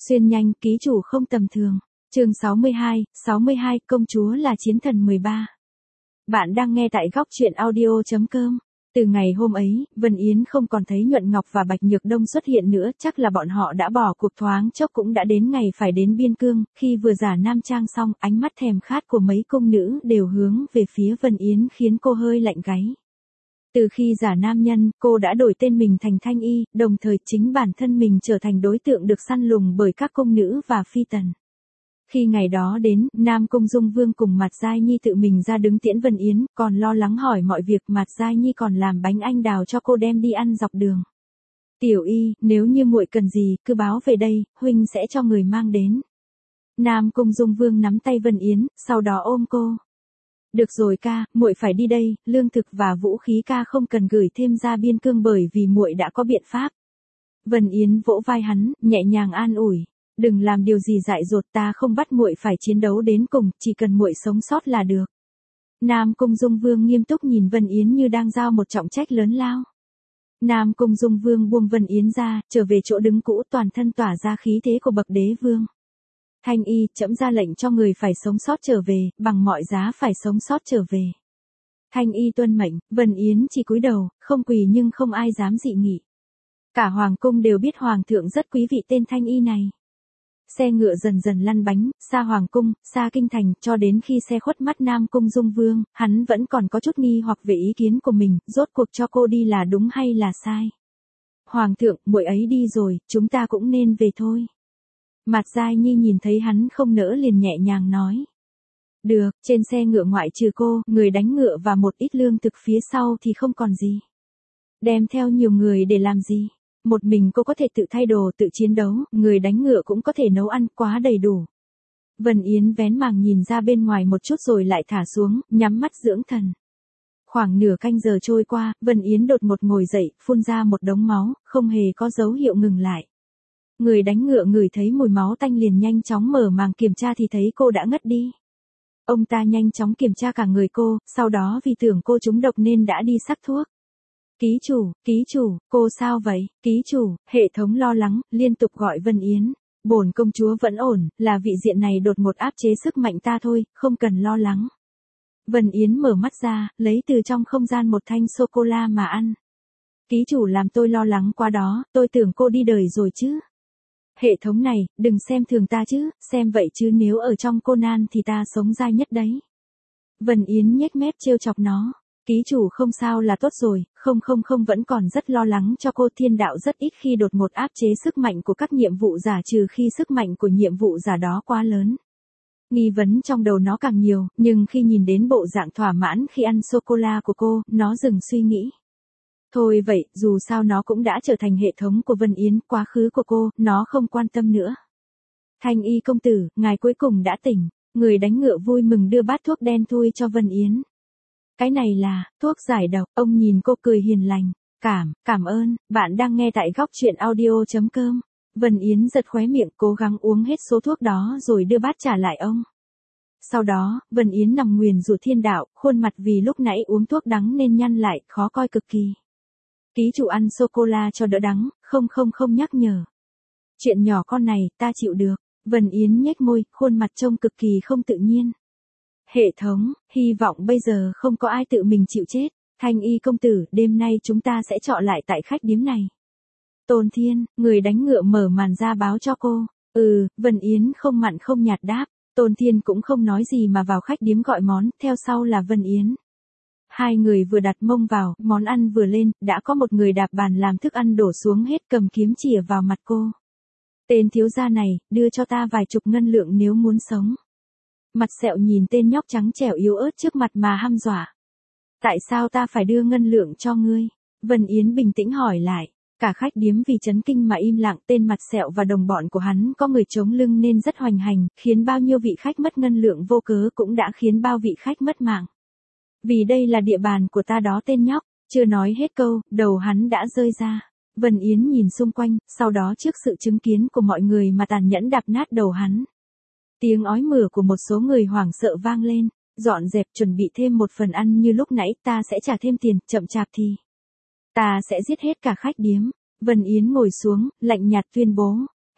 Xuyên nhanh, ký chủ không tầm thường. Chương 62, công chúa là chiến thần 13. Bạn đang nghe tại góc truyện audio.com. Từ ngày hôm ấy, Vân Yến không còn thấy Nhuận Ngọc và Bạch Nhược Đông xuất hiện nữa, chắc là bọn họ đã bỏ cuộc, thoáng chốc cũng đã đến ngày phải đến biên cương. Khi vừa giả nam trang xong, ánh mắt thèm khát của mấy cung nữ đều hướng về phía Vân Yến khiến cô hơi lạnh gáy. Từ khi giả nam nhân, cô đã đổi tên mình thành Thanh Y, đồng thời chính bản thân mình trở thành đối tượng được săn lùng bởi các cung nữ và phi tần. Khi ngày đó đến, Nam Cung Dung Vương cùng Mạt Giai Nhi tự mình ra đứng tiễn Vân Yến, còn lo lắng hỏi mọi việc. Mạt Giai Nhi còn làm bánh anh đào cho cô đem đi ăn dọc đường. Tiểu Y, nếu như muội cần gì, cứ báo về đây, huynh sẽ cho người mang đến. Nam Cung Dung Vương nắm tay Vân Yến, sau đó ôm cô. Được rồi ca, muội phải đi đây, lương thực và vũ khí ca không cần gửi thêm ra biên cương bởi vì muội đã có biện pháp. Vân Yến vỗ vai hắn, nhẹ nhàng an ủi. Đừng làm điều gì dại dột, ta không bắt muội phải chiến đấu đến cùng, chỉ cần muội sống sót là được. Nam Cung Dung Vương nghiêm túc nhìn Vân Yến như đang giao một trọng trách lớn lao. Nam Cung Dung Vương buông Vân Yến ra, trở về chỗ đứng cũ, toàn thân tỏa ra khí thế của bậc đế vương. Thanh Y, trẫm ra lệnh cho người phải sống sót trở về, bằng mọi giá phải sống sót trở về. Thanh Y tuân mệnh, Vân Yến chỉ cúi đầu, không quỳ nhưng không ai dám dị nghị. Cả hoàng cung đều biết hoàng thượng rất quý vị tên Thanh Y này. Xe ngựa dần dần lăn bánh, xa hoàng cung, xa kinh thành, cho đến khi xe khuất mắt Nam Cung Dung Vương, hắn vẫn còn có chút nghi hoặc về ý kiến của mình, rốt cuộc cho cô đi là đúng hay là sai. Hoàng thượng, muội ấy đi rồi, chúng ta cũng nên về thôi. Mạt Giai Nhi nhìn thấy hắn không nỡ liền nhẹ nhàng nói. Được, trên xe ngựa ngoại trừ cô, người đánh ngựa và một ít lương thực phía sau thì không còn gì. Đem theo nhiều người để làm gì? Một mình cô có thể tự thay đồ, tự chiến đấu, người đánh ngựa cũng có thể nấu ăn, quá đầy đủ. Vân Yến vén màng nhìn ra bên ngoài một chút rồi lại thả xuống, nhắm mắt dưỡng thần. Khoảng nửa canh giờ trôi qua, Vân Yến đột ngột ngồi dậy, phun ra một đống máu, không hề có dấu hiệu ngừng lại. Người đánh ngựa ngửi thấy mùi máu tanh liền nhanh chóng mở màng kiểm tra thì thấy cô đã ngất đi. Ông ta nhanh chóng kiểm tra cả người cô, sau đó vì tưởng cô trúng độc nên đã đi sắc thuốc. Ký chủ, cô sao vậy? Ký chủ, hệ thống lo lắng, liên tục gọi Vân Yến. Bổn công chúa vẫn ổn, là vị diện này đột ngột áp chế sức mạnh ta thôi, không cần lo lắng. Vân Yến mở mắt ra, lấy từ trong không gian một thanh sô-cô-la mà ăn. Ký chủ làm tôi lo lắng quá đó, tôi tưởng cô đi đời rồi chứ. Hệ thống này, đừng xem thường ta chứ, xem vậy chứ nếu ở trong Conan thì ta sống dai nhất đấy. Vân Yến nhếch mép trêu chọc nó. Ký chủ không sao là tốt rồi, không vẫn còn rất lo lắng cho cô. Thiên đạo rất ít khi đột ngột áp chế sức mạnh của các nhiệm vụ giả trừ khi sức mạnh của nhiệm vụ giả đó quá lớn. Nghi vấn trong đầu nó càng nhiều, nhưng khi nhìn đến bộ dạng thỏa mãn khi ăn sô-cô-la của cô, nó dừng suy nghĩ. Thôi vậy, dù sao nó cũng đã trở thành hệ thống của Vân Yến, quá khứ của cô, nó không quan tâm nữa. Thanh Y công tử, ngài cuối cùng đã tỉnh. Người đánh ngựa vui mừng đưa bát thuốc đen thui cho Vân Yến. Cái này là, thuốc giải độc, ông nhìn cô cười hiền lành. Cảm ơn, bạn đang nghe tại góc truyện audio.com. Vân Yến giật khóe miệng cố gắng uống hết số thuốc đó rồi đưa bát trả lại ông. Sau đó, Vân Yến nằm nguyền rủa thiên đạo, khuôn mặt vì lúc nãy uống thuốc đắng nên nhăn lại, khó coi cực kỳ. Ký chủ ăn sô-cô-la cho đỡ đắng, không nhắc nhở. Chuyện nhỏ con này, ta chịu được. Vân Yến nhếch môi, khuôn mặt trông cực kỳ không tự nhiên. Hệ thống, hy vọng bây giờ không có ai tự mình chịu chết. Thanh Y công tử, đêm nay chúng ta sẽ trọ lại tại khách điếm này. Tôn Thiên, người đánh ngựa mở màn ra báo cho cô. Vân Yến không mặn không nhạt đáp. Tôn Thiên cũng không nói gì mà vào khách điếm gọi món, theo sau là Vân Yến. Hai người vừa đặt mông vào, món ăn vừa lên, đã có một người đạp bàn làm thức ăn đổ xuống hết, cầm kiếm chĩa vào mặt cô. Tên thiếu gia này, đưa cho ta vài chục ngân lượng nếu muốn sống. Mặt sẹo nhìn tên nhóc trắng trẻo yếu ớt trước mặt mà hăm dọa. Tại sao ta phải đưa ngân lượng cho ngươi? Vân Yến bình tĩnh hỏi lại. Cả khách điếm vì chấn kinh mà im lặng. Tên mặt sẹo và đồng bọn của hắn có người chống lưng nên rất hoành hành, khiến bao nhiêu vị khách mất ngân lượng vô cớ cũng đã khiến bao vị khách mất mạng. Vì đây là địa bàn của ta đó tên nhóc. Chưa nói hết câu, đầu hắn đã rơi ra. Vân Yến nhìn xung quanh, sau đó trước sự chứng kiến của mọi người mà tàn nhẫn đạp nát đầu hắn. Tiếng ói mửa của một số người hoảng sợ vang lên. Dọn dẹp chuẩn bị thêm một phần ăn như lúc nãy, ta sẽ trả thêm tiền, chậm chạp thì ta sẽ giết hết cả khách điếm. Vân Yến ngồi xuống, lạnh nhạt tuyên bố.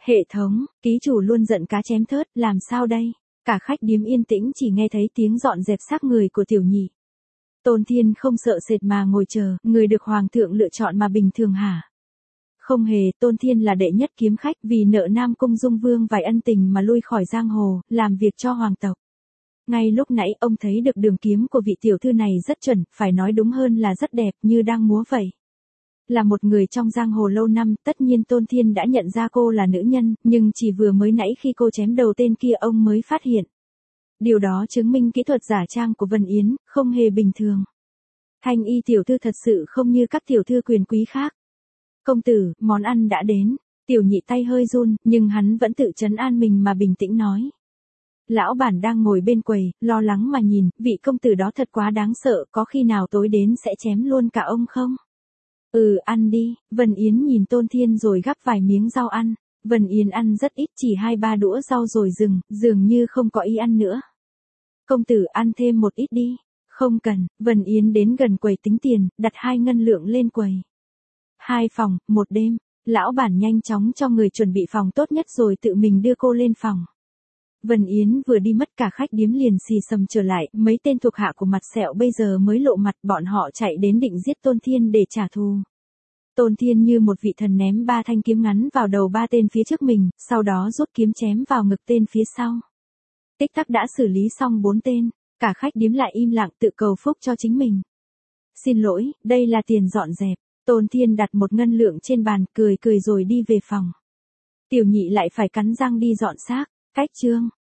Hệ thống, ký chủ luôn giận cá chém thớt, làm sao đây? Cả khách điếm yên tĩnh chỉ nghe thấy tiếng dọn dẹp xác người của tiểu nhị. Tôn Thiên không sợ sệt mà ngồi chờ, người được hoàng thượng lựa chọn mà bình thường hả? Không hề, Tôn Thiên là đệ nhất kiếm khách vì nợ Nam Cung Dung Vương vài ân tình mà lui khỏi giang hồ, làm việc cho hoàng tộc. Ngay lúc nãy ông thấy được đường kiếm của vị tiểu thư này rất chuẩn, phải nói đúng hơn là rất đẹp như đang múa vậy. Là một người trong giang hồ lâu năm, tất nhiên Tôn Thiên đã nhận ra cô là nữ nhân, nhưng chỉ vừa mới nãy khi cô chém đầu tên kia ông mới phát hiện. Điều đó chứng minh kỹ thuật giả trang của Vân Yến, không hề bình thường. Thanh y tiểu thư thật sự không như các tiểu thư quyền quý khác. Công tử, món ăn đã đến. Tiểu nhị tay hơi run, nhưng hắn vẫn tự trấn an mình mà bình tĩnh nói. Lão bản đang ngồi bên quầy, lo lắng mà nhìn, vị công tử đó thật quá đáng sợ, có khi nào tối đến sẽ chém luôn cả ông không? Ăn đi. Vân Yến nhìn Tôn Thiên rồi gắp vài miếng rau ăn. Vân Yến ăn rất ít, chỉ 2-3 đũa rau rồi dừng, dường như không có ý ăn nữa. Công tử ăn thêm một ít đi. Không cần. Vân Yến đến gần quầy tính tiền, đặt 2 ngân lượng lên quầy. 2 phòng, 1 đêm. Lão bản nhanh chóng cho người chuẩn bị phòng tốt nhất rồi tự mình đưa cô lên phòng. Vân Yến vừa đi mất cả khách điếm liền xì xầm trở lại, mấy tên thuộc hạ của mặt sẹo bây giờ mới lộ mặt, bọn họ chạy đến định giết Tôn Thiên để trả thù. Tôn Thiên như một vị thần ném 3 thanh kiếm ngắn vào đầu 3 tên phía trước mình, sau đó rút kiếm chém vào ngực tên phía sau. Tích tắc đã xử lý xong 4 tên, cả khách điếm lại im lặng tự cầu phúc cho chính mình. Xin lỗi, đây là tiền dọn dẹp. Tôn Thiên đặt 1 ngân lượng trên bàn, cười rồi đi về phòng. Tiểu nhị lại phải cắn răng đi dọn xác. Cách chương